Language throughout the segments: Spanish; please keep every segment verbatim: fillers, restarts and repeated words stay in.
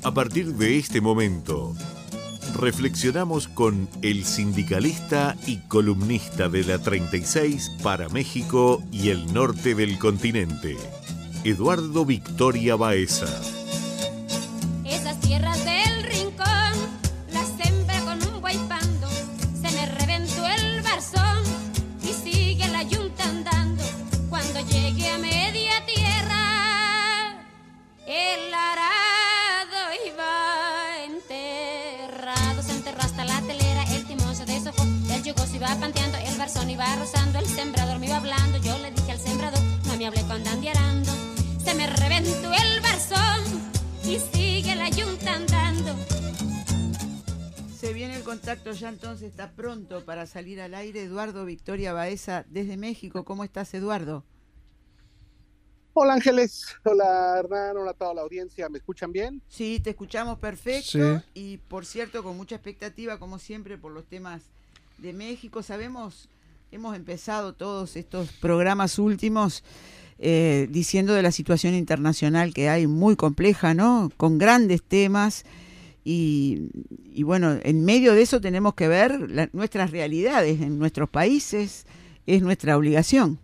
A partir de este momento, reflexionamos con el sindicalista y columnista de la treinta y seis para México y el norte del continente, Eduardo Victoria Baeza. Esas tierras del rincón las sembré con un guaypando, se me reventó el barzón y sigue la yunta andando. Cuando llegué a media tierra, el arado iba enterrado, se enterró hasta la telera, el timón se deshojó, el yugo se iba panteando, el barzón iba rozando, el sembrador me iba hablando. Yo le dije al sembrador, no me hable cuando ande arando. Se me reventó el barzón y sigue la yunta andando. Se viene el contacto, ya entonces está pronto para salir al aire. Eduardo Victoria Baeza desde México. ¿Cómo estás, Eduardo? Hola Ángeles, hola Hernán, hola a toda la audiencia. ¿Me escuchan bien? Sí, te escuchamos perfecto. Sí. Y por cierto, con mucha expectativa, como siempre, por los temas de México. Sabemos, hemos empezado todos estos programas últimos Eh, diciendo de la situación internacional que hay muy compleja, ¿no? Con grandes temas y, y bueno, en medio de eso tenemos que ver la, nuestras realidades en nuestros países, es nuestra obligación.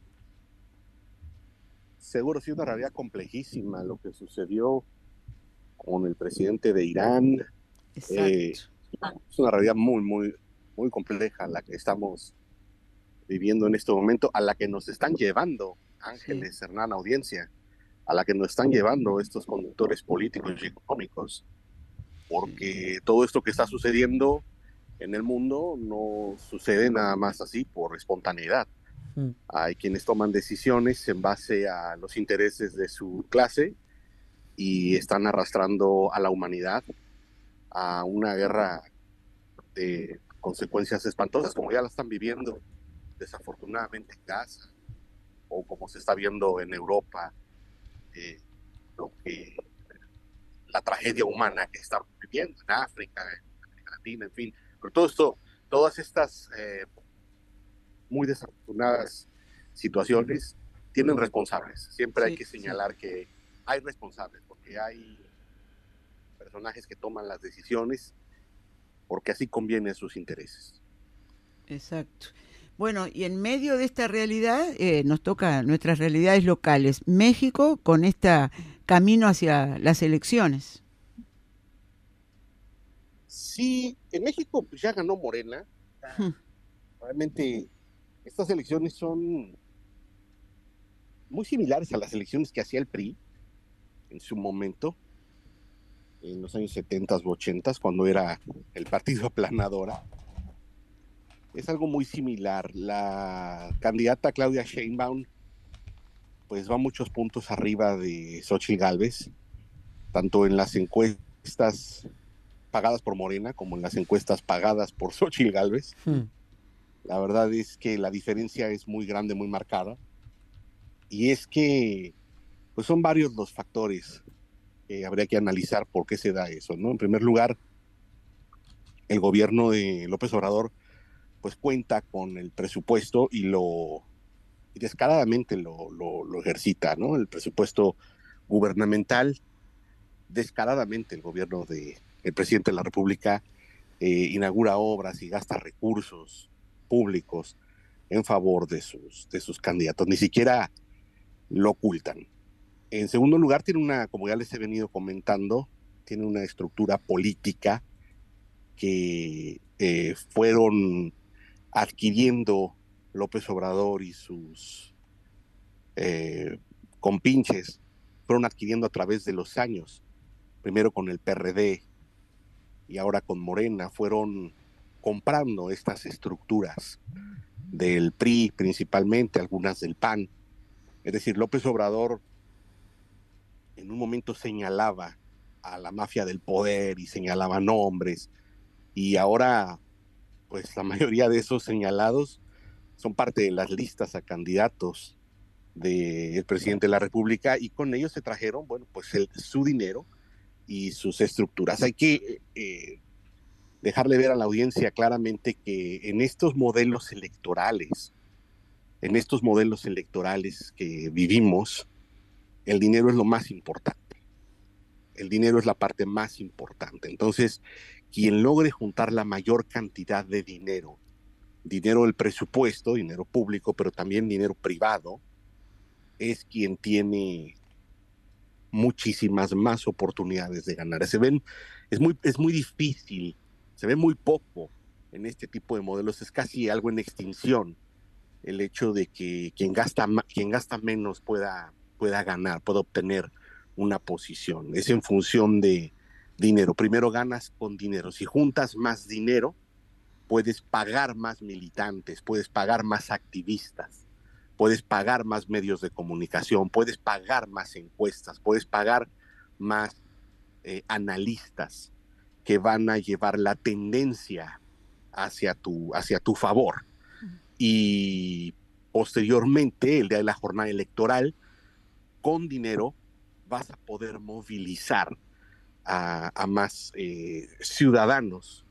Seguro sí, una realidad complejísima lo que sucedió con el presidente de Irán. Exacto. Eh, es una realidad muy, muy, muy compleja la que estamos viviendo en este momento, a la que nos están llevando Ángeles, sí. Hernán, audiencia, a la que nos están llevando estos conductores políticos y económicos, porque sí. Todo esto que está sucediendo en el mundo no sucede nada más así por espontaneidad. Sí. Hay quienes toman decisiones en base a los intereses de su clase y están arrastrando a la humanidad a una guerra de consecuencias espantosas, como ya la están viviendo desafortunadamente en Gaza, o como se está viendo en Europa, eh, lo que, la tragedia humana que estamos viviendo en África, en América Latina, en fin. Pero todo esto, todas estas eh, muy desafortunadas situaciones tienen responsables. Siempre sí, hay que señalar sí. que hay responsables, porque hay personajes que toman las decisiones porque así conviene a sus intereses. Exacto. Bueno, y en medio de esta realidad eh, nos toca nuestras realidades locales. México con este camino hacia las elecciones. Sí, en México pues, ya ganó Morena. Hmm. Realmente estas elecciones son muy similares a las elecciones que hacía el P R I en su momento, en los años setenta u ochenta, cuando era el partido aplanadora. Es algo muy similar. La candidata Claudia Sheinbaum pues va muchos puntos arriba de Xóchitl Gálvez, tanto en las encuestas pagadas por Morena como en las encuestas pagadas por Xóchitl Gálvez. Hmm. La verdad es que la diferencia es muy grande, muy marcada. Y es que pues son varios los factores que habría que analizar por qué se da eso, ¿no? En primer lugar, el gobierno de López Obrador pues cuenta con el presupuesto y lo y descaradamente lo, lo, lo ejercita, ¿no? El presupuesto gubernamental, descaradamente el gobierno de el presidente de la República eh, inaugura obras y gasta recursos públicos en favor de sus, de sus candidatos, ni siquiera lo ocultan. En segundo lugar, tiene una, como ya les he venido comentando, tiene una estructura política que eh, fueron adquiriendo López Obrador y sus eh, compinches, fueron adquiriendo a través de los años, primero con el P R D y ahora con Morena, fueron comprando estas estructuras del P R I principalmente, algunas del P A N. Es decir, López Obrador en un momento señalaba a la mafia del poder y señalaba nombres, y ahora pues la mayoría de esos señalados son parte de las listas a candidatos del presidente de la República, y con ellos se trajeron, bueno, pues el, su dinero y sus estructuras. Hay que eh, dejarle ver a la audiencia claramente que en estos modelos electorales, en estos modelos electorales que vivimos, el dinero es lo más importante. El dinero es la parte más importante. Entonces, quien logre juntar la mayor cantidad de dinero, dinero del presupuesto, dinero público, pero también dinero privado, es quien tiene muchísimas más oportunidades de ganar. Se ven, es muy, es muy difícil, se ve muy poco en este tipo de modelos, es casi algo en extinción el hecho de que quien gasta, quien gasta menos pueda, pueda ganar, pueda obtener una posición. Es en función de dinero. Primero ganas con dinero. Si juntas más dinero, puedes pagar más militantes, puedes pagar más activistas, puedes pagar más medios de comunicación, puedes pagar más encuestas, puedes pagar más eh, analistas que van a llevar la tendencia hacia tu, hacia tu favor. Y posteriormente, el día de la jornada electoral, con dinero vas a poder movilizar a, a más eh, ciudadanos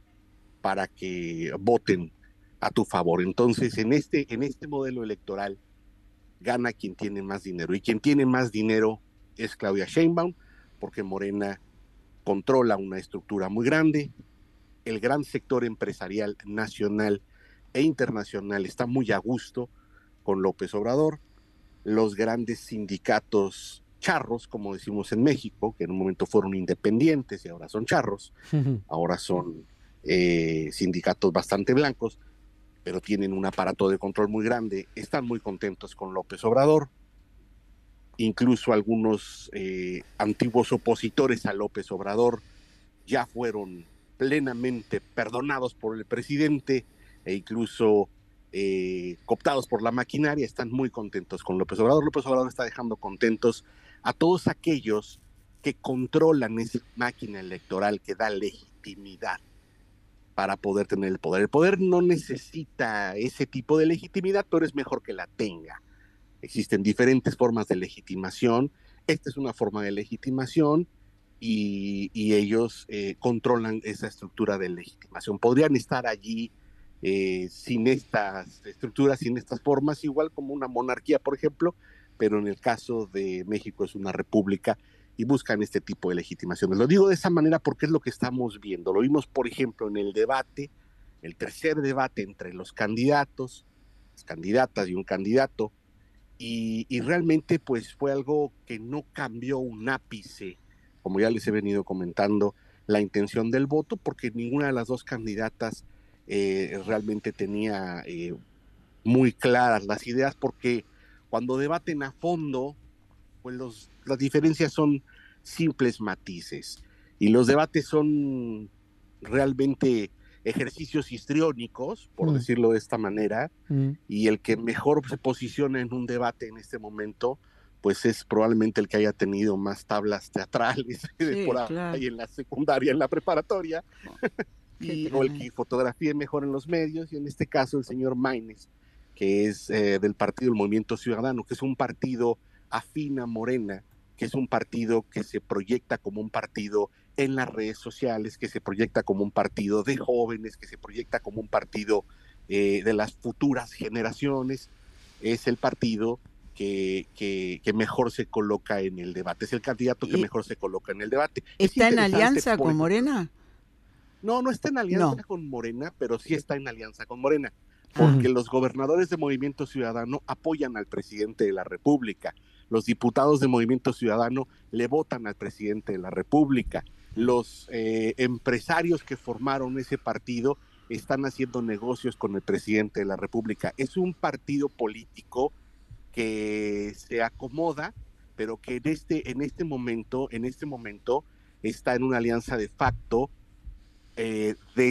para que voten a tu favor. Entonces, en este, en este modelo electoral, gana quien tiene más dinero. Y quien tiene más dinero es Claudia Sheinbaum, porque Morena controla una estructura muy grande. El gran sector empresarial nacional e internacional está muy a gusto con López Obrador. Los grandes sindicatos charros, como decimos en México, que en un momento fueron independientes y ahora son charros, ahora son eh, sindicatos bastante blancos, pero tienen un aparato de control muy grande, están muy contentos con López Obrador. Incluso algunos eh, antiguos opositores a López Obrador ya fueron plenamente perdonados por el presidente e incluso eh, cooptados por la maquinaria, están muy contentos con López Obrador. López Obrador está dejando contentos a todos aquellos que controlan esa máquina electoral que da legitimidad para poder tener el poder. El poder no necesita ese tipo de legitimidad, pero es mejor que la tenga. Existen diferentes formas de legitimación. Esta es una forma de legitimación y, y ellos eh, controlan esa estructura de legitimación. Podrían estar allí eh, sin estas estructuras, sin estas formas, igual como una monarquía, por ejemplo, pero en el caso de México es una república y buscan este tipo de legitimaciones. Lo digo de esa manera porque es lo que estamos viendo. Lo vimos, por ejemplo, en el debate, el tercer debate entre los candidatos, las candidatas y un candidato, y, y realmente pues fue algo que no cambió un ápice, como ya les he venido comentando, la intención del voto, porque ninguna de las dos candidatas eh, realmente tenía eh, muy claras las ideas, porque cuando debaten a fondo, pues los, las diferencias son simples matices y los debates son realmente ejercicios histriónicos, por mm. decirlo de esta manera, mm. y el que mejor se posiciona en un debate en este momento, pues es probablemente el que haya tenido más tablas teatrales sí, de por ahí claro. en la secundaria, en la preparatoria, y, o el que fotografíe mejor en los medios, y en este caso el señor Maynes, que es eh, del partido del Movimiento Ciudadano, que es un partido afín a Morena, que es un partido que se proyecta como un partido en las redes sociales, que se proyecta como un partido de jóvenes, que se proyecta como un partido eh, de las futuras generaciones. Es el partido que, que, que mejor se coloca en el debate, es el candidato que mejor se coloca en el debate. ¿Está en alianza con Morena? No, no está en alianza no. con Morena, pero sí está en alianza con Morena, porque ah. los gobernadores de Movimiento Ciudadano apoyan al presidente de la República, los diputados de Movimiento Ciudadano le votan al presidente de la República, los eh, empresarios que formaron ese partido están haciendo negocios con el presidente de la República. Es un partido político que se acomoda, pero que en este, en este momento, en este momento está en una alianza de facto, eh,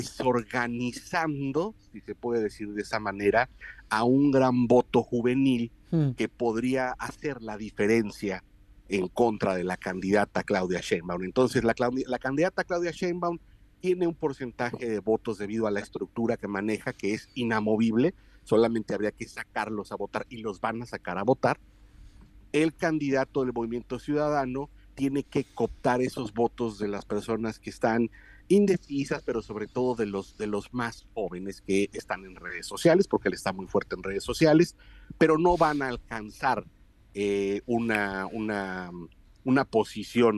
desorganizando, si se puede decir de esa manera, a un gran voto juvenil hmm. que podría hacer la diferencia en contra de la candidata Claudia Sheinbaum. Entonces, la, la candidata Claudia Sheinbaum tiene un porcentaje de votos debido a la estructura que maneja, que es inamovible, solamente habría que sacarlos a votar y los van a sacar a votar. El candidato del Movimiento Ciudadano tiene que cooptar esos votos de las personas que están indecisas, pero sobre todo de los, de los más jóvenes que están en redes sociales, porque él está muy fuerte en redes sociales, pero no van a alcanzar eh, una, una, una posición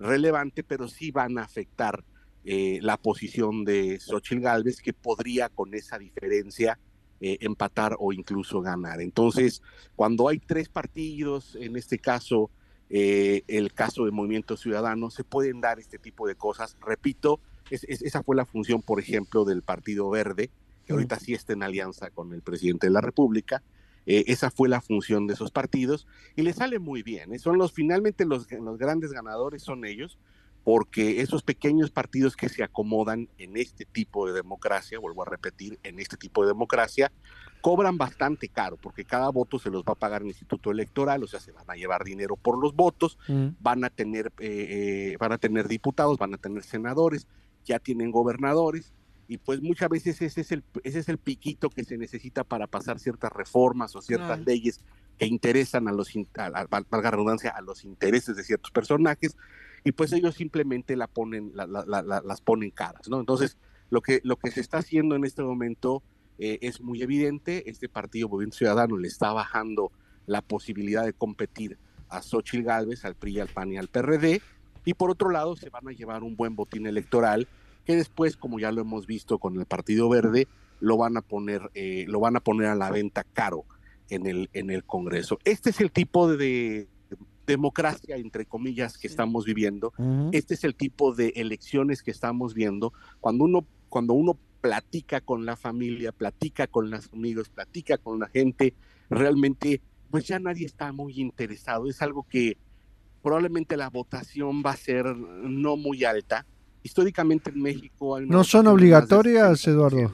relevante, pero sí van a afectar eh, la posición de Xóchitl Gálvez, que podría con esa diferencia eh, empatar o incluso ganar. Entonces, cuando hay tres partidos, en este caso, eh, el caso de Movimiento Ciudadano, se pueden dar este tipo de cosas. Repito, es, es, esa fue la función, por ejemplo, del Partido Verde, que ahorita sí está en alianza con el presidente de la República. Eh, esa fue la función de esos partidos y le sale muy bien, ¿eh? Son los finalmente los, los grandes ganadores son ellos, porque esos pequeños partidos que se acomodan en este tipo de democracia, vuelvo a repetir, en este tipo de democracia, cobran bastante caro, porque cada voto se los va a pagar el Instituto Electoral, o sea, se van a llevar dinero por los votos, mm. van a tener eh, eh, van a tener diputados, van a tener senadores, ya tienen gobernadores, y pues muchas veces ese es el ese es el piquito que se necesita para pasar ciertas reformas o ciertas claro. leyes que interesan a los, a, a, valga redundancia, a los intereses de ciertos personajes, y pues ellos simplemente la ponen, la, la, la, las ponen caras, ¿no? Entonces, lo que, lo que se está haciendo en este momento eh, es muy evidente. Este partido Movimiento Ciudadano le está bajando la posibilidad de competir a Xóchitl Gálvez, al P R I, al P A N y al P R D, y por otro lado se van a llevar un buen botín electoral que después, como ya lo hemos visto con el Partido Verde, lo van a poner, eh, lo van a poner a la venta caro en el, en el Congreso. Este es el tipo de democracia, entre comillas, que estamos viviendo. Uh-huh. Este es el tipo de elecciones que estamos viendo. Cuando uno, cuando uno platica con la familia, platica con los amigos, platica con la gente, realmente, pues ya nadie está muy interesado. Es algo que probablemente la votación va a ser no muy alta. Históricamente en México hay una ¿No son obligatorias, Eduardo?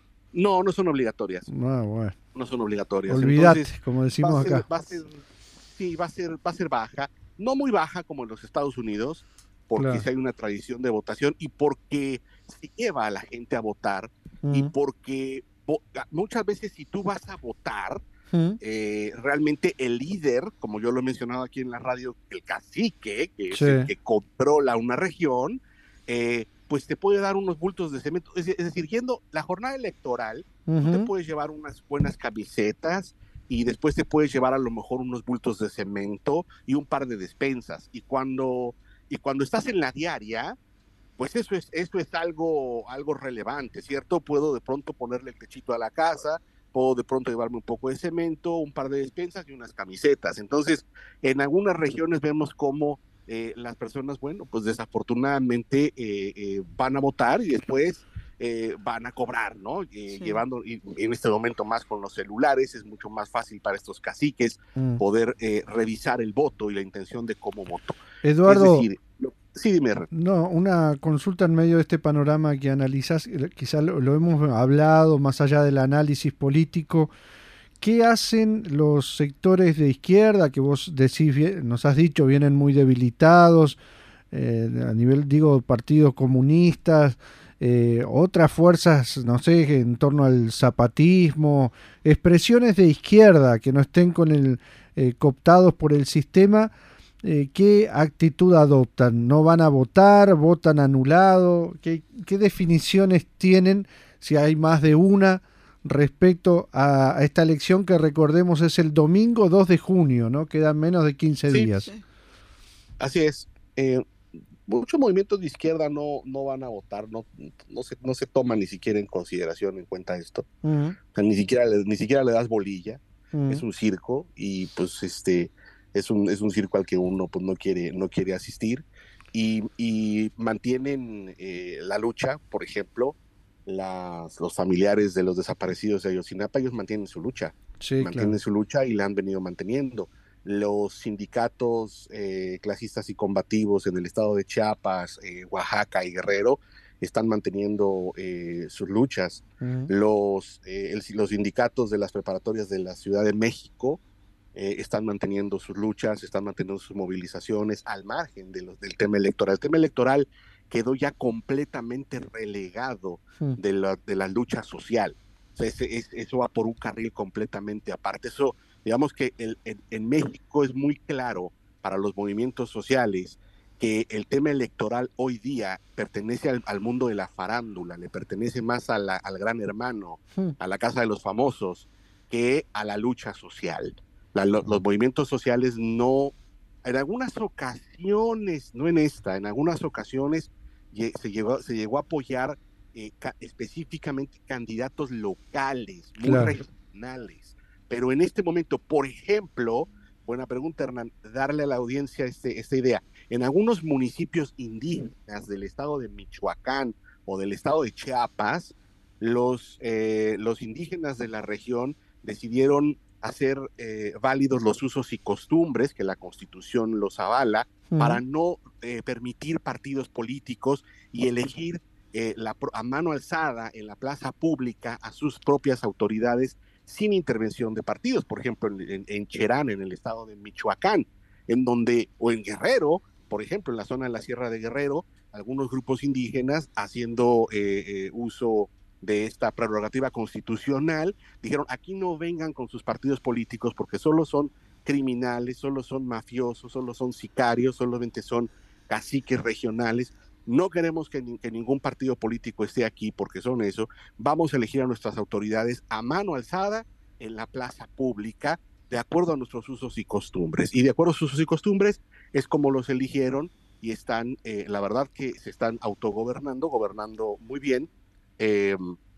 No, no son obligatorias. Ah, bueno. No son obligatorias. Olvídate, entonces, como decimos va ser, acá. Va a ser, sí, va a ser, va a ser baja. No muy baja como en los Estados Unidos, porque claro. sí hay una tradición de votación y porque se lleva a la gente a votar uh-huh. y porque muchas veces si tú vas a votar, uh-huh. eh, realmente el líder, como yo lo he mencionado aquí en la radio, el cacique, que es sí. el que controla una región, eh, pues te puede dar unos bultos de cemento. Es, es decir, yendo la jornada electoral, uh-huh. tú te puedes llevar unas buenas camisetas y después te puedes llevar a lo mejor unos bultos de cemento y un par de despensas. Y cuando, y cuando estás en la diaria, pues eso es, eso es algo, algo relevante, ¿cierto? Puedo de pronto ponerle el techito a la casa, puedo de pronto llevarme un poco de cemento, un par de despensas y unas camisetas. Entonces, en algunas regiones vemos cómo Eh, las personas, bueno, pues desafortunadamente eh, eh, van a votar y después eh, van a cobrar, ¿no? Eh, sí. Llevando, y en este momento más con los celulares, es mucho más fácil para estos caciques mm. poder eh, revisar el voto y la intención de cómo voto. Eduardo, es decir, lo, sí, dime. No, una consulta en medio de este panorama que analizás, quizá lo, lo hemos hablado más allá del análisis político. ¿Qué hacen los sectores de izquierda que vos decís, nos has dicho, vienen muy debilitados, eh, a nivel, digo, partidos comunistas, eh, otras fuerzas, no sé, en torno al zapatismo, expresiones de izquierda que no estén con el eh, cooptados por el sistema? Eh, ¿Qué actitud adoptan? ¿No van a votar? ¿Votan anulado? ¿Qué, qué definiciones tienen, si hay más de una, respecto a, a esta elección que, recordemos, es el domingo dos de junio, ¿no? Quedan menos de quince sí, días. Sí. Así es. Eh, muchos movimientos de izquierda no, no van a votar, no, no, se, no se toma ni siquiera en consideración, en cuenta esto. Uh-huh. O sea, ni siquiera le, ni siquiera le das bolilla. Uh-huh. Es un circo y pues este es un, es un circo al que uno pues no quiere, no quiere asistir y, y mantienen eh, la lucha, por ejemplo. Las, los familiares de los desaparecidos de Ayotzinapa, ellos mantienen su lucha, sí, mantienen claro. su lucha y la han venido manteniendo. Los sindicatos eh, clasistas y combativos en el estado de Chiapas, eh, Oaxaca y Guerrero están manteniendo eh, sus luchas. Uh-huh. Los, eh, el, los sindicatos de las preparatorias de la Ciudad de México eh, están manteniendo sus luchas, están manteniendo sus movilizaciones al margen de los, del tema electoral. El tema electoral quedó ya completamente relegado de la, de la lucha social. O sea, ese, es, eso va por un carril completamente aparte. Eso, digamos que el, en, en México es muy claro para los movimientos sociales que el tema electoral hoy día pertenece al, al mundo de la farándula, le pertenece más a la, al gran hermano, a la casa de los famosos, que a la lucha social. La, lo, los movimientos sociales no En algunas ocasiones, no en esta, en algunas ocasiones se llegó, se llegó a apoyar eh, ca específicamente candidatos locales, muy claro. regionales. Pero en este momento, por ejemplo, buena pregunta, Hernán, darle a la audiencia este, esta idea. En algunos municipios indígenas del estado de Michoacán o del estado de Chiapas, los, eh, los indígenas de la región decidieron hacer eh, válidos los usos y costumbres que la Constitución los avala, uh-huh. para no eh, permitir partidos políticos y elegir eh, la, a mano alzada en la plaza pública a sus propias autoridades sin intervención de partidos. Por ejemplo, en, en Cherán, en el estado de Michoacán, en donde, o en Guerrero, por ejemplo, en la zona de la Sierra de Guerrero, algunos grupos indígenas haciendo eh, eh, uso de esta prerrogativa constitucional, dijeron, aquí no vengan con sus partidos políticos porque solo son criminales, solo son mafiosos, solo son sicarios, solamente son caciques regionales, no queremos que, ni, que ningún partido político esté aquí porque son eso, vamos a elegir a nuestras autoridades a mano alzada en la plaza pública, de acuerdo a nuestros usos y costumbres, y de acuerdo a sus usos y costumbres es como los eligieron y están, eh, la verdad que se están autogobernando, gobernando muy bien, Eh,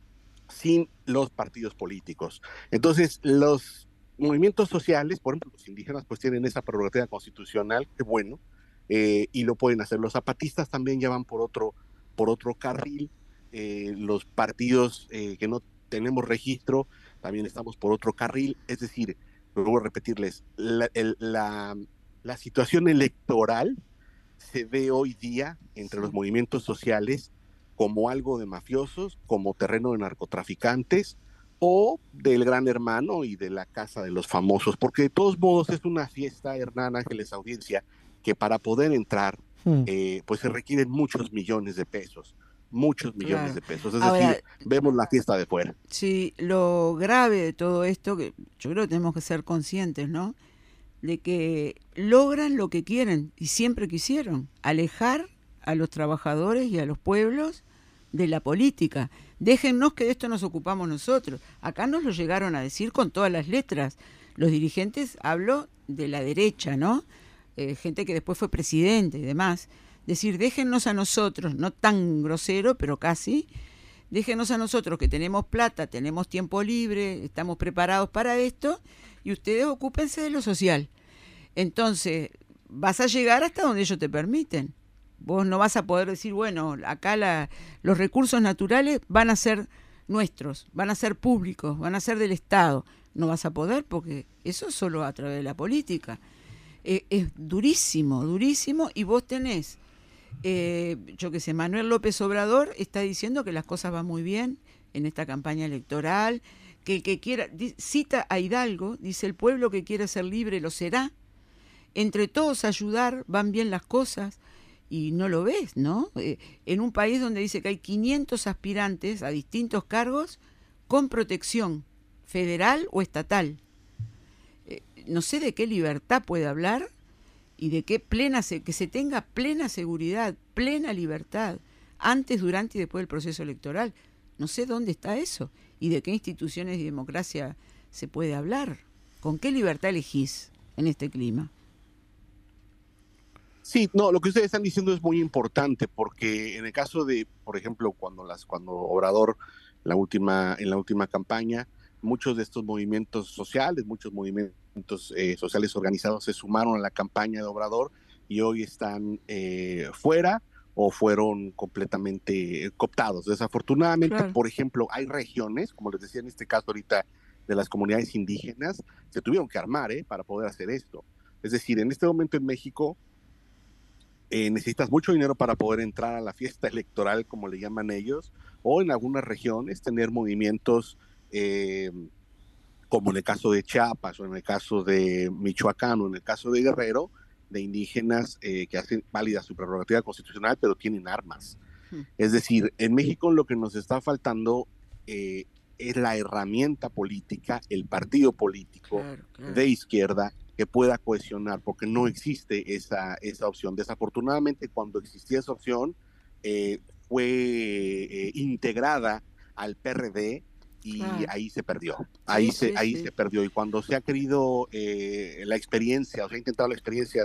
sin los partidos políticos. Entonces, los movimientos sociales, por ejemplo, los indígenas, pues tienen esa prerrogativa constitucional, que bueno, eh, y lo pueden hacer. Los zapatistas también ya van por otro, por otro carril. Eh, los partidos eh, que no tenemos registro, también estamos por otro carril. Es decir, vuelvo a repetirles, la, el, la, la situación electoral se ve hoy día entre los movimientos sociales como algo de mafiosos, como terreno de narcotraficantes o del Gran Hermano y de la Casa de los Famosos, porque de todos modos es una fiesta, Hernán, Ángeles, audiencia, que para poder entrar, hmm. eh, pues se requieren muchos millones de pesos, muchos millones claro. de pesos, es Ahora, decir, vemos la fiesta de fuera. Sí, lo grave de todo esto, que yo creo que tenemos que ser conscientes, ¿no?, de que logran lo que quieren y siempre quisieron, alejar a los trabajadores y a los pueblos de la política. Déjennos que de esto nos ocupamos nosotros. Acá nos lo llegaron a decir con todas las letras. Los dirigentes, hablo de la derecha, ¿no? Eh, gente que después fue presidente y demás. Decir, déjennos a nosotros, no tan grosero, pero casi, déjennos a nosotros que tenemos plata, tenemos tiempo libre, estamos preparados para esto, y ustedes ocúpense de lo social. Entonces, vas a llegar hasta donde ellos te permiten. Vos no vas a poder decir, bueno, acá la, los recursos naturales van a ser nuestros, van a ser públicos, van a ser del Estado. No vas a poder porque eso es solo a través de la política. Eh, es durísimo, durísimo, y vos tenés, eh, yo qué sé, Manuel López Obrador está diciendo que las cosas van muy bien en esta campaña electoral, que el que quiera, cita a Hidalgo, dice, el pueblo que quiera ser libre lo será, entre todos ayudar, van bien las cosas. Y no lo ves, ¿no? Eh, en un país donde dice que hay quinientos aspirantes a distintos cargos con protección federal o estatal. Eh, no sé de qué libertad puede hablar y de qué plena, se, que se tenga plena seguridad, plena libertad, antes, durante y después del proceso electoral. No sé dónde está eso y de qué instituciones de democracia se puede hablar. ¿Con qué libertad elegís en este clima? Sí, no, lo que ustedes están diciendo es muy importante porque en el caso de, por ejemplo, cuando las cuando Obrador la última en la última campaña, muchos de estos movimientos sociales, muchos movimientos eh, sociales organizados se sumaron a la campaña de Obrador y hoy están eh, fuera o fueron completamente cooptados. Desafortunadamente, claro. Por ejemplo, hay regiones, como les decía en este caso ahorita, de las comunidades indígenas, se tuvieron que armar eh, para poder hacer esto. Es decir, en este momento en México, Eh, necesitas mucho dinero para poder entrar a la fiesta electoral, como le llaman ellos, o en algunas regiones tener movimientos eh, como en el caso de Chiapas, o en el caso de Michoacán, o en el caso de Guerrero, de indígenas eh, que hacen válida su prerrogativa constitucional, pero tienen armas. Hmm. Es decir, en México lo que nos está faltando eh, es la herramienta política, el partido político claro, claro. de izquierda, que pueda cohesionar, porque no existe esa, esa opción. Desafortunadamente, cuando existía esa opción, eh, fue eh, integrada al P R D y ah. ahí se perdió. Ahí, sí, se, sí, ahí sí. se perdió. Y cuando se ha querido eh, la experiencia, o se ha intentado la experiencia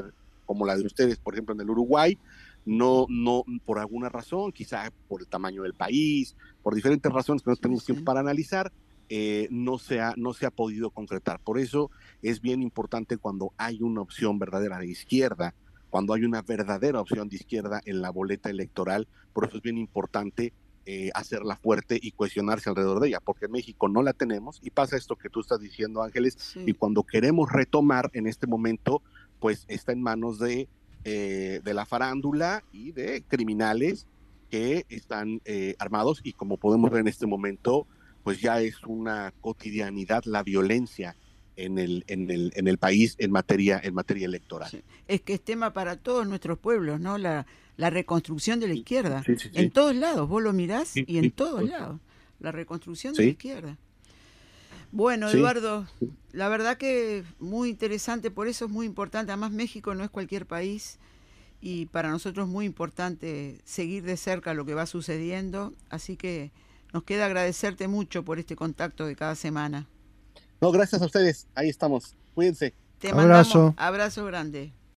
como la de ustedes, por ejemplo, en el Uruguay, no, no, por alguna razón, quizá por el tamaño del país, por diferentes razones que no tenemos tiempo para analizar, eh, no, se ha, no se ha podido concretar. Por eso es bien importante cuando hay una opción verdadera de izquierda, cuando hay una verdadera opción de izquierda en la boleta electoral, por eso es bien importante eh, hacerla fuerte y cohesionarse alrededor de ella, porque en México no la tenemos, y pasa esto que tú estás diciendo, Ángeles, sí. Y cuando queremos retomar en este momento, pues está en manos de, eh, de la farándula y de criminales que están eh, armados, y como podemos ver en este momento, pues ya es una cotidianidad la violencia en el, en el, en el país en materia, en materia electoral. Sí. Es que es tema para todos nuestros pueblos, ¿no? La, la reconstrucción de la izquierda. Sí, sí, sí. En todos lados, vos lo mirás sí, y en sí, todos sí. lados. La reconstrucción sí. de la izquierda. Bueno, sí. Eduardo, la verdad que muy interesante, por eso es muy importante. Además, México no es cualquier país y para nosotros es muy importante seguir de cerca lo que va sucediendo. Así que nos queda agradecerte mucho por este contacto de cada semana. No, gracias a ustedes. Ahí estamos. Cuídense. Te abrazo. mandamos abrazo grande.